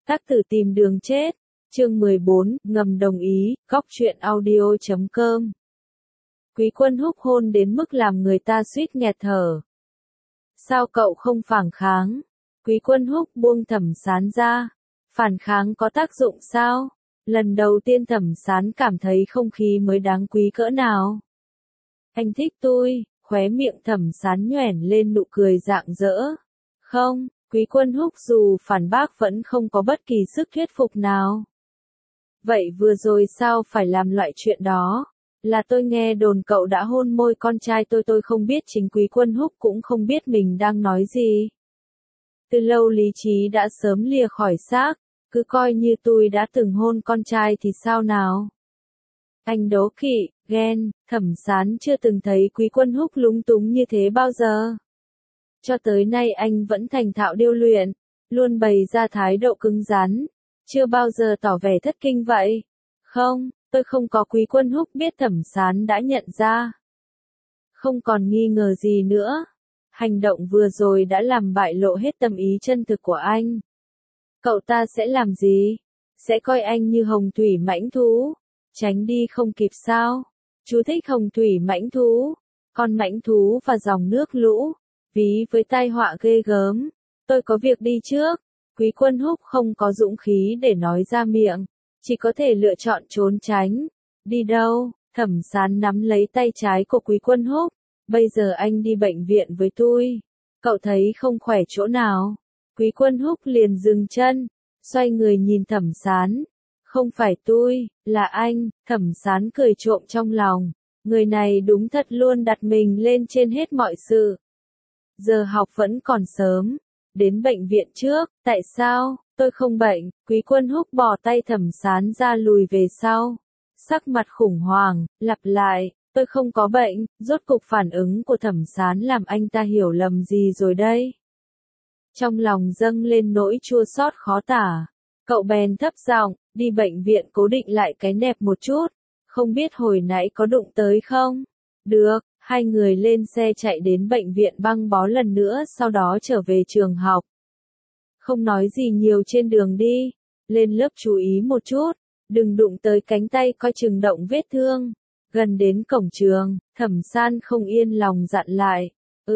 Tác tử tìm đường chết. Chương 14, ngầm đồng ý, góc truyện audio.com. Quý Quân Húc hôn đến mức làm người ta suýt nghẹt thở. Sao cậu không phản kháng? Quý Quân Húc buông Thẩm Sán ra. Phản kháng có tác dụng sao? Lần đầu tiên Thẩm Sán cảm thấy không khí mới đáng quý cỡ nào. Anh thích tôi, khóe miệng Thẩm Sán nhoẻn lên nụ cười rạng rỡ. Không, Quý Quân Húc dù phản bác vẫn không có bất kỳ sức thuyết phục nào. Vậy vừa rồi sao phải làm loại chuyện đó? Là tôi nghe đồn cậu đã hôn môi con trai tôi không biết, chính Quý Quân Húc cũng không biết mình đang nói gì. Từ lâu lý trí đã sớm lìa khỏi xác, cứ coi như tôi đã từng hôn con trai thì sao nào? Anh đố kỵ, ghen, Thẩm Sán chưa từng thấy Quý Quân Húc lúng túng như thế bao giờ. Cho tới nay anh vẫn thành thạo điêu luyện, luôn bày ra thái độ cứng rắn, chưa bao giờ tỏ vẻ thất kinh vậy. Không, tôi không có. Quý Quân Húc biết Thẩm Sán đã nhận ra. Không còn nghi ngờ gì nữa. Hành động vừa rồi đã làm bại lộ hết tâm ý chân thực của anh. Cậu ta sẽ làm gì? Sẽ coi anh như hồng thủy mãnh thú, tránh đi không kịp sao? Chú thích hồng thủy mãnh thú, con mãnh thú và dòng nước lũ, ví với tai họa ghê gớm. Tôi có việc đi trước. Quý Quân Húc không có dũng khí để nói ra miệng, chỉ có thể lựa chọn trốn tránh. Đi đâu? Thẩm Sán nắm lấy tay trái của Quý Quân Húc. Bây giờ anh đi bệnh viện với tôi. Cậu thấy không khỏe chỗ nào? Quý Quân Húc liền dừng chân, xoay người nhìn Thẩm Sán. Không phải tôi, là anh. Thẩm Sán cười trộm trong lòng. Người này đúng thật luôn đặt mình lên trên hết mọi sự. Giờ học vẫn còn sớm. Đến bệnh viện trước. Tại sao? Tôi không bệnh. Quý Quân Húc bỏ tay Thẩm Sán ra lùi về sau. Sắc mặt khủng hoảng, lặp lại. Tôi không có bệnh. Rốt cục phản ứng của Thẩm Sán làm anh ta hiểu lầm gì rồi đây. Trong lòng dâng lên nỗi chua xót khó tả. Cậu bèn thấp giọng, đi bệnh viện cố định lại cái nẹp một chút. Không biết hồi nãy có đụng tới không? Được. Hai người lên xe chạy đến bệnh viện băng bó lần nữa, sau đó trở về trường học. Không nói gì nhiều trên đường đi. Lên lớp chú ý một chút. Đừng đụng tới cánh tay, coi chừng động vết thương. Gần đến cổng trường, Thẩm Sán không yên lòng dặn lại.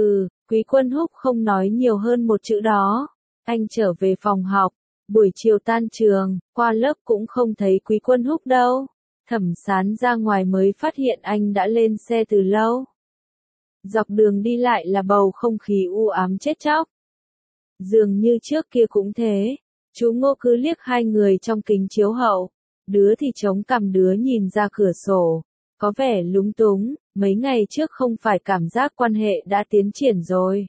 Quý Quân Húc không nói nhiều hơn một chữ đó. Anh trở về phòng học. Buổi chiều tan trường, qua lớp cũng không thấy Quý Quân Húc đâu. Thẩm Sán ra ngoài mới phát hiện anh đã lên xe từ lâu. Dọc đường đi lại là bầu không khí u ám chết chóc. Dường như trước kia cũng thế. Chú Ngô cứ liếc hai người trong kính chiếu hậu. Đứa thì chống cằm, đứa nhìn ra cửa sổ. Có vẻ lúng túng. Mấy ngày trước không phải cảm giác quan hệ đã tiến triển rồi.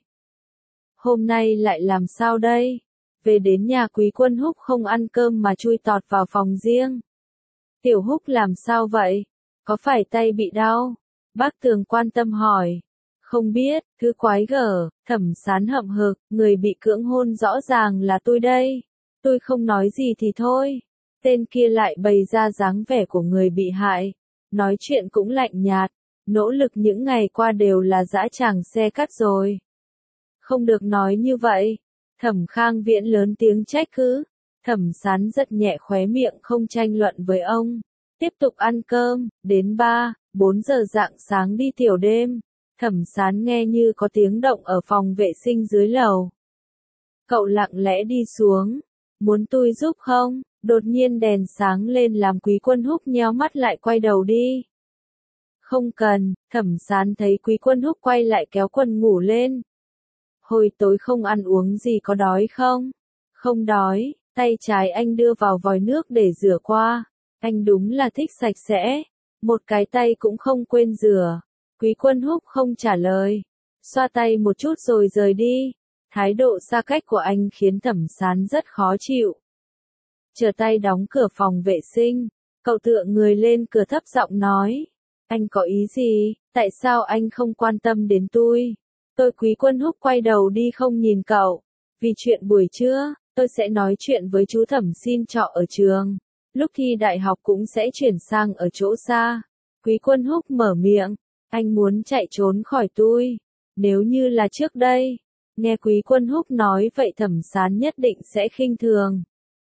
Hôm nay lại làm sao đây? Về đến nhà Quý Quân Húc không ăn cơm mà chui tọt vào phòng riêng. Tiểu Húc làm sao vậy? Có phải tay bị đau? Bác Tường quan tâm hỏi. Không biết, thứ quái gở. Thẩm Sán hậm hực, người bị cưỡng hôn rõ ràng là tôi đây. Tôi không nói gì thì thôi. Tên kia lại bày ra dáng vẻ của người bị hại. Nói chuyện cũng lạnh nhạt. Nỗ lực những ngày qua đều là dã tràng xe cắt rồi. Không được nói như vậy. Thẩm Khang Viễn lớn tiếng trách cứ. Thẩm Sán giật nhẹ khóe miệng không tranh luận với ông. Tiếp tục ăn cơm, đến 3-4 giờ rạng sáng đi tiểu đêm. Thẩm Sán nghe như có tiếng động ở phòng vệ sinh dưới lầu. Cậu lặng lẽ đi xuống. Muốn tôi giúp không? Đột nhiên đèn sáng lên làm Quý Quân Húc nheo mắt lại, quay đầu đi. Không cần. Thẩm Sán thấy Quý Quân Húc quay lại kéo quần ngủ lên. Hồi tối không ăn uống gì, có đói không? Không đói. Tay trái anh đưa vào vòi nước để rửa qua. Anh đúng là thích sạch sẽ. Một cái tay cũng không quên rửa. Quý Quân Húc không trả lời. Xoa tay một chút rồi rời đi. Thái độ xa cách của anh khiến Thẩm Sán rất khó chịu. Chờ tay đóng cửa phòng vệ sinh. Cậu tựa người lên cửa thấp giọng nói. Anh có ý gì? Tại sao anh không quan tâm đến tôi? Quý Quân Húc quay đầu đi không nhìn cậu. Vì chuyện buổi trưa, tôi sẽ nói chuyện với chú Thẩm xin trọ ở trường. Lúc thi đại học cũng sẽ chuyển sang ở chỗ xa. Quý Quân Húc mở miệng. Anh muốn chạy trốn khỏi tôi. Nếu như là trước đây. Nghe Quý Quân Húc nói vậy Thẩm Sán nhất định sẽ khinh thường.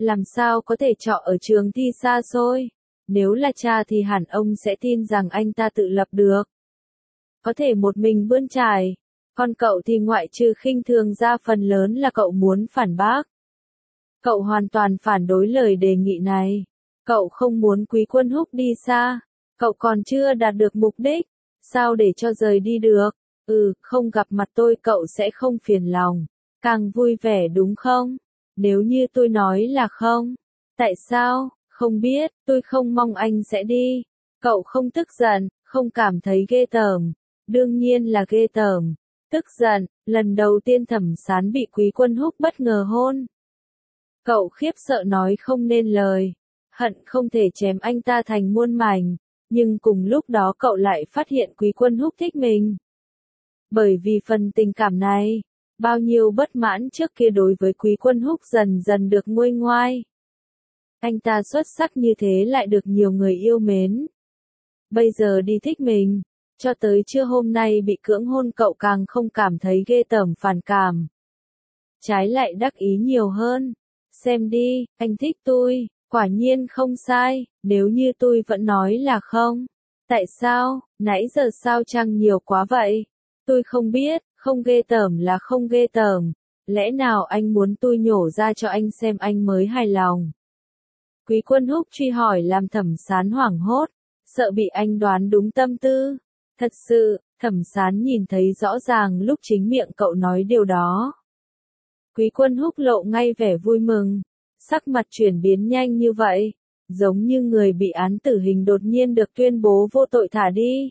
làm sao có thể trọ ở trường thi xa xôi. Nếu là cha thì hẳn ông sẽ tin rằng anh ta tự lập được. Có thể một mình bươn trải. Còn cậu thì ngoại trừ khinh thường ra phần lớn là cậu muốn phản bác. Cậu hoàn toàn phản đối lời đề nghị này. Cậu không muốn Quý Quân Húc đi xa. Cậu còn chưa đạt được mục đích. Sao để cho rời đi được? Không gặp mặt tôi cậu sẽ không phiền lòng. Càng vui vẻ đúng không? Nếu như tôi nói là không. Tại sao? Không biết, tôi không mong anh sẽ đi. Cậu không tức giận, không cảm thấy ghê tởm. Đương nhiên là ghê tởm. Tức giận, lần đầu tiên Thẩm Sán bị Quý Quân Húc bất ngờ hôn. Cậu khiếp sợ nói không nên lời. Hận không thể chém anh ta thành muôn mảnh. Nhưng cùng lúc đó cậu lại phát hiện Quý Quân Húc thích mình. Bởi vì phần tình cảm này, bao nhiêu bất mãn trước kia đối với Quý Quân Húc dần dần được nguôi ngoai. Anh ta xuất sắc như thế lại được nhiều người yêu mến. Bây giờ đi thích mình, cho tới trưa hôm nay bị cưỡng hôn cậu càng không cảm thấy ghê tởm phản cảm. Trái lại đắc ý nhiều hơn. Xem đi, anh thích tôi, quả nhiên không sai, nếu như tôi vẫn nói là không. Tại sao, nãy giờ sao trăng nhiều quá vậy? Tôi không biết, không ghê tởm là không ghê tởm. Lẽ nào anh muốn tôi nhổ ra cho anh xem anh mới hài lòng? Quý Quân Húc truy hỏi làm Thẩm Sán hoảng hốt, sợ bị anh đoán đúng tâm tư. Thật sự, Thẩm Sán nhìn thấy rõ ràng lúc chính miệng cậu nói điều đó. Quý Quân Húc lộ ngay vẻ vui mừng, sắc mặt chuyển biến nhanh như vậy, giống như người bị án tử hình đột nhiên được tuyên bố vô tội thả đi.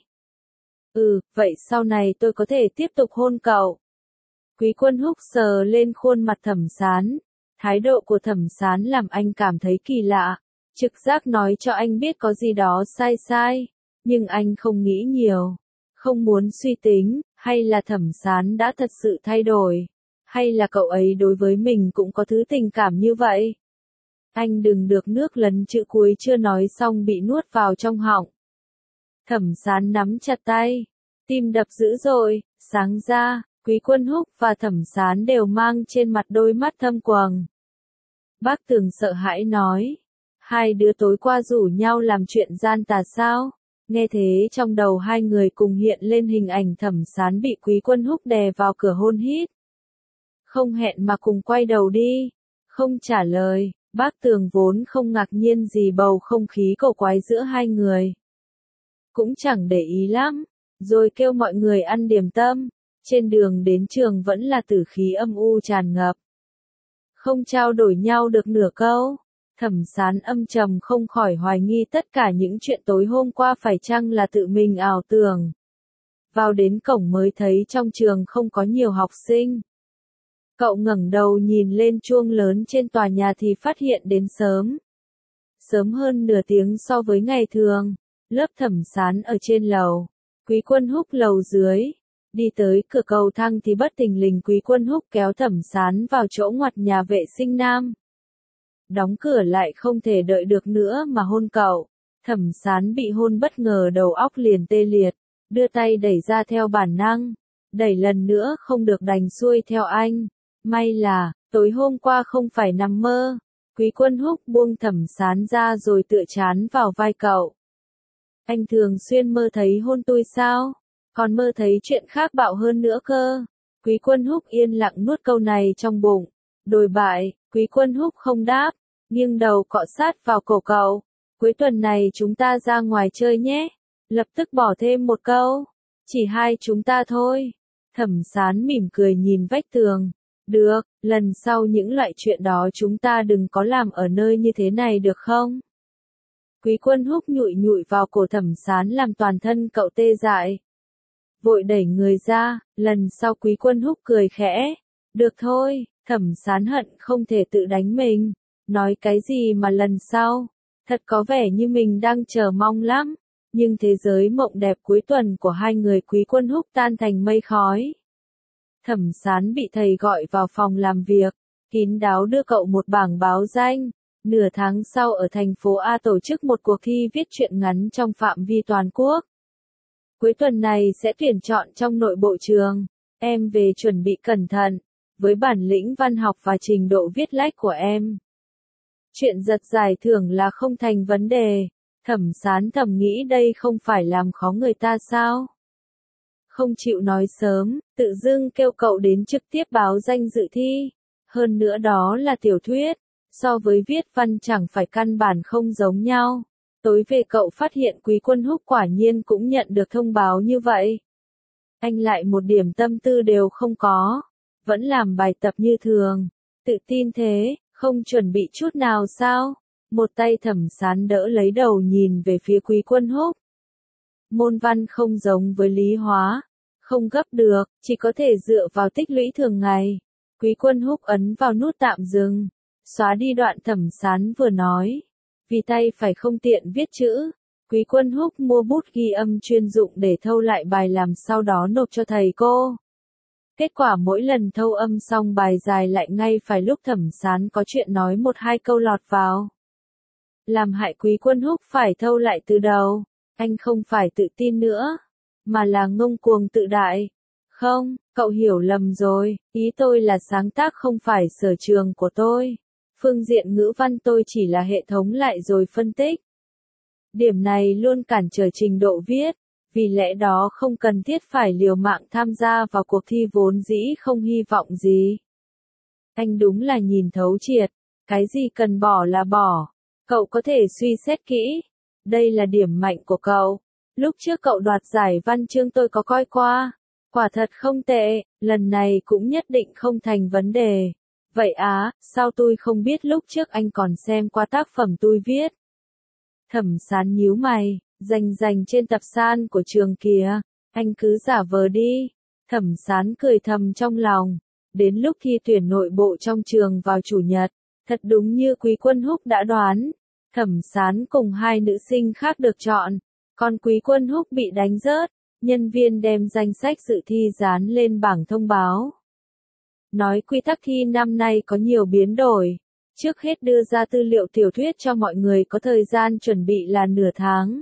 Vậy sau này tôi có thể tiếp tục hôn cậu. Quý Quân Húc sờ lên khuôn mặt Thẩm Sán. Thái độ của Thẩm Sán làm anh cảm thấy kỳ lạ. Trực giác nói cho anh biết có gì đó sai sai. Nhưng anh không nghĩ nhiều. Không muốn suy tính, hay là Thẩm Sán đã thật sự thay đổi. Hay là cậu ấy đối với mình cũng có thứ tình cảm như vậy. Anh đừng được nước lần chữ cuối chưa nói xong bị nuốt vào trong họng. Thẩm Sán nắm chặt tay. Tim đập dữ dội, sáng ra, Quý Quân Húc và Thẩm Sán đều mang trên mặt đôi mắt thâm quầng. Bác Tường sợ hãi nói. Hai đứa tối qua rủ nhau làm chuyện gian tà sao? Nghe thế trong đầu hai người cùng hiện lên hình ảnh Thẩm Sán bị Quý Quân Húc đè vào cửa hôn hít. Không hẹn mà cùng quay đầu đi. Không trả lời, bác Tường vốn không ngạc nhiên gì bầu không khí cổ quái giữa hai người. Cũng chẳng để ý lắm, rồi kêu mọi người ăn điểm tâm. Trên đường đến trường vẫn là tử khí âm u tràn ngập. Không trao đổi nhau được nửa câu. Thẩm Sán âm trầm không khỏi hoài nghi tất cả những chuyện tối hôm qua phải chăng là tự mình ảo tưởng. Vào đến cổng mới thấy trong trường không có nhiều học sinh. Cậu ngẩng đầu nhìn lên chuông lớn trên tòa nhà thì phát hiện đến sớm. Sớm hơn nửa tiếng so với ngày thường. Lớp Thẩm Sán ở trên lầu. Quý Quân Húc lầu dưới. Đi tới cửa cầu thang thì bất thình lình Quý Quân Húc kéo Thẩm Sán vào chỗ ngoặt nhà vệ sinh nam. Đóng cửa lại không thể đợi được nữa mà hôn cậu. Thẩm Sán bị hôn bất ngờ đầu óc liền tê liệt. Đưa tay đẩy ra theo bản năng. Đẩy lần nữa không được đành xuôi theo anh. May là, tối hôm qua không phải nằm mơ. Quý Quân Húc buông Thẩm Sán ra rồi tựa chán vào vai cậu. Anh thường xuyên mơ thấy hôn tôi sao? Còn mơ thấy chuyện khác bạo hơn nữa cơ. Quý Quân Húc yên lặng nuốt câu này trong bụng. Đồi bại, Quý Quân Húc không đáp, nghiêng đầu cọ sát vào cổ cậu. Cuối tuần này chúng ta ra ngoài chơi nhé. Lập tức bỏ thêm một câu. Chỉ hai chúng ta thôi. Thẩm Sán mỉm cười nhìn vách tường. Được, lần sau những loại chuyện đó chúng ta đừng có làm ở nơi như thế này được không? Quý Quân Húc nhụi nhụi vào cổ Thẩm Sán làm toàn thân cậu tê dại. Vội đẩy người ra, lần sau Quý Quân Húc cười khẽ. Được thôi, Thẩm Sán hận không thể tự đánh mình. Nói cái gì mà lần sau? Thật có vẻ như mình đang chờ mong lắm. Nhưng thế giới mộng đẹp cuối tuần của hai người Quý Quân Húc tan thành mây khói. Thẩm Sán bị thầy gọi vào phòng làm việc, kín đáo đưa cậu một bảng báo danh. Nửa tháng sau ở thành phố A tổ chức một cuộc thi viết truyện ngắn trong phạm vi toàn quốc. Cuối tuần này sẽ tuyển chọn trong nội bộ trường. Em về chuẩn bị cẩn thận, với bản lĩnh văn học và trình độ viết lách của em. Chuyện giật giải thưởng là không thành vấn đề. Thẩm Sán thầm nghĩ đây không phải làm khó người ta sao? Không chịu nói sớm, tự dưng kêu cậu đến trực tiếp báo danh dự thi. Hơn nữa đó là tiểu thuyết, so với viết văn chẳng phải căn bản không giống nhau. Tối về cậu phát hiện Quý Quân Húc quả nhiên cũng nhận được thông báo như vậy. Anh lại một điểm tâm tư đều không có, vẫn làm bài tập như thường, tự tin thế, không chuẩn bị chút nào sao? Một tay Thẩm Sán đỡ lấy đầu nhìn về phía Quý Quân Húc. Môn văn không giống với lý hóa, không gấp được, chỉ có thể dựa vào tích lũy thường ngày. Quý Quân Húc ấn vào nút tạm dừng, xóa đi đoạn Thẩm Sán vừa nói. Vì tay phải không tiện viết chữ, Quý Quân Húc mua bút ghi âm chuyên dụng để thâu lại bài làm sau đó nộp cho thầy cô. Kết quả mỗi lần thâu âm xong bài dài lại ngay phải lúc Thẩm Sán có chuyện nói một hai câu lọt vào. Làm hại Quý Quân Húc phải thâu lại từ đầu. Anh không phải tự tin nữa, mà là ngông cuồng tự đại. Không, cậu hiểu lầm rồi, ý tôi là sáng tác không phải sở trường của tôi. Phương diện ngữ văn tôi chỉ là hệ thống lại rồi phân tích. Điểm này luôn cản trở trình độ viết, vì lẽ đó không cần thiết phải liều mạng tham gia vào cuộc thi vốn dĩ không hy vọng gì. Anh đúng là nhìn thấu triệt, cái gì cần bỏ là bỏ, cậu có thể suy xét kỹ. Đây là điểm mạnh của cậu. Lúc trước cậu đoạt giải văn chương tôi có coi qua. Quả thật không tệ, lần này cũng nhất định không thành vấn đề. Vậy á, sao tôi không biết lúc trước anh còn xem qua tác phẩm tôi viết? Thẩm Sán nhíu mày, rành trên tập san của trường kìa. Anh cứ giả vờ đi. Thẩm Sán cười thầm trong lòng. Đến lúc thi tuyển nội bộ trong trường vào chủ nhật, thật đúng như Quý Quân Húc đã đoán. Thẩm Sán cùng hai nữ sinh khác được chọn, còn Quý Quân Húc bị đánh rớt, nhân viên đem danh sách dự thi dán lên bảng thông báo. Nói quy tắc thi năm nay có nhiều biến đổi, trước hết đưa ra tư liệu tiểu thuyết cho mọi người có thời gian chuẩn bị là nửa tháng.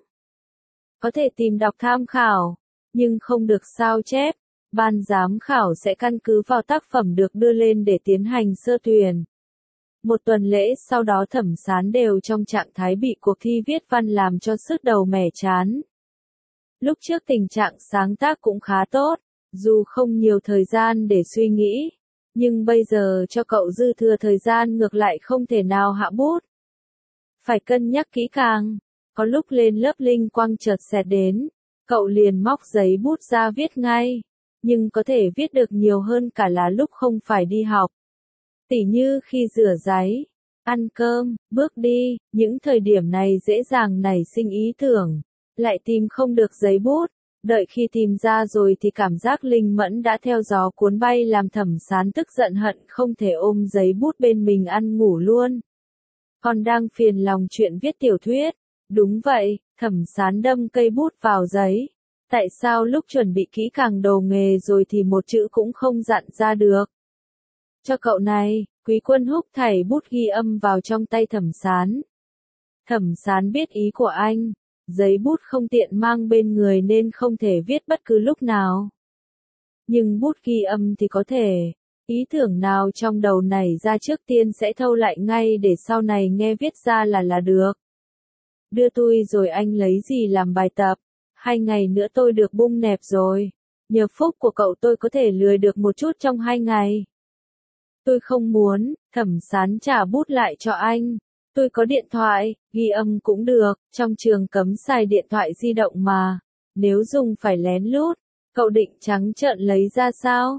Có thể tìm đọc tham khảo, nhưng không được sao chép, ban giám khảo sẽ căn cứ vào tác phẩm được đưa lên để tiến hành sơ tuyển. Một tuần lễ sau đó Thẩm Sán đều trong trạng thái bị cuộc thi viết văn làm cho sứt đầu mẻ chán. Lúc trước tình trạng sáng tác cũng khá tốt, dù không nhiều thời gian để suy nghĩ, nhưng bây giờ cho cậu dư thừa thời gian ngược lại không thể nào hạ bút. Phải cân nhắc kỹ càng, có lúc lên lớp linh quang chợt xẹt đến, cậu liền móc giấy bút ra viết ngay, nhưng có thể viết được nhiều hơn cả là lúc không phải đi học. Tỉ như khi rửa ráy, ăn cơm, bước đi, những thời điểm này dễ dàng nảy sinh ý tưởng, lại tìm không được giấy bút, đợi khi tìm ra rồi thì cảm giác linh mẫn đã theo gió cuốn bay làm Thẩm Sán tức giận hận không thể ôm giấy bút bên mình ăn ngủ luôn. Còn đang phiền lòng chuyện viết tiểu thuyết, đúng vậy, Thẩm Sán đâm cây bút vào giấy. Tại sao lúc chuẩn bị kỹ càng đầu nghề rồi thì một chữ cũng không dặn ra được? Cho cậu này, Quý Quân Húc thảy bút ghi âm vào trong tay Thẩm Sán. Thẩm Sán biết ý của anh, giấy bút không tiện mang bên người nên không thể viết bất cứ lúc nào. Nhưng bút ghi âm thì có thể, ý tưởng nào trong đầu nảy ra trước tiên sẽ thâu lại ngay để sau này nghe viết ra là được. Đưa tôi rồi anh lấy gì làm bài tập, 2 ngày nữa tôi được bung nẹp rồi. Nhờ phúc của cậu tôi có thể lười được một chút trong 2 ngày. Tôi không muốn, Thẩm Sán trả bút lại cho anh. Tôi có điện thoại, ghi âm cũng được, trong trường cấm xài điện thoại di động mà. Nếu dùng phải lén lút, cậu định trắng trợn lấy ra sao?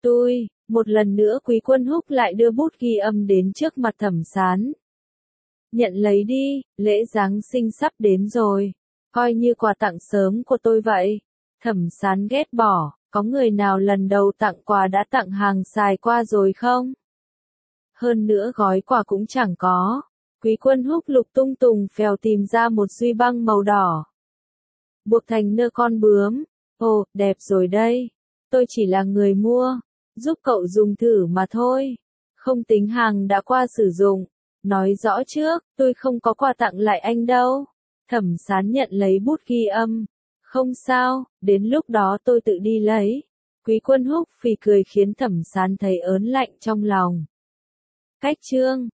Một lần nữa Quý Quân Húc lại đưa bút ghi âm đến trước mặt Thẩm Sán. Nhận lấy đi, lễ Giáng sinh sắp đến rồi. Coi như quà tặng sớm của tôi vậy. Thẩm Sán ghét bỏ, có người nào lần đầu tặng quà đã tặng hàng xài qua rồi không? Hơn nữa gói quà cũng chẳng có. Quý Quân Húc lục tung tùng phèo tìm ra một duy băng màu đỏ. Buộc thành nơ con bướm. Ồ, đẹp rồi đây. Tôi chỉ là người mua, giúp cậu dùng thử mà thôi. Không tính hàng đã qua sử dụng. Nói rõ trước, tôi không có quà tặng lại anh đâu. Thẩm Sán nhận lấy bút ghi âm. Không sao, đến lúc đó tôi tự đi lấy. Quý Quân Húc phì cười khiến Thẩm Sán thấy ớn lạnh trong lòng. Cách chương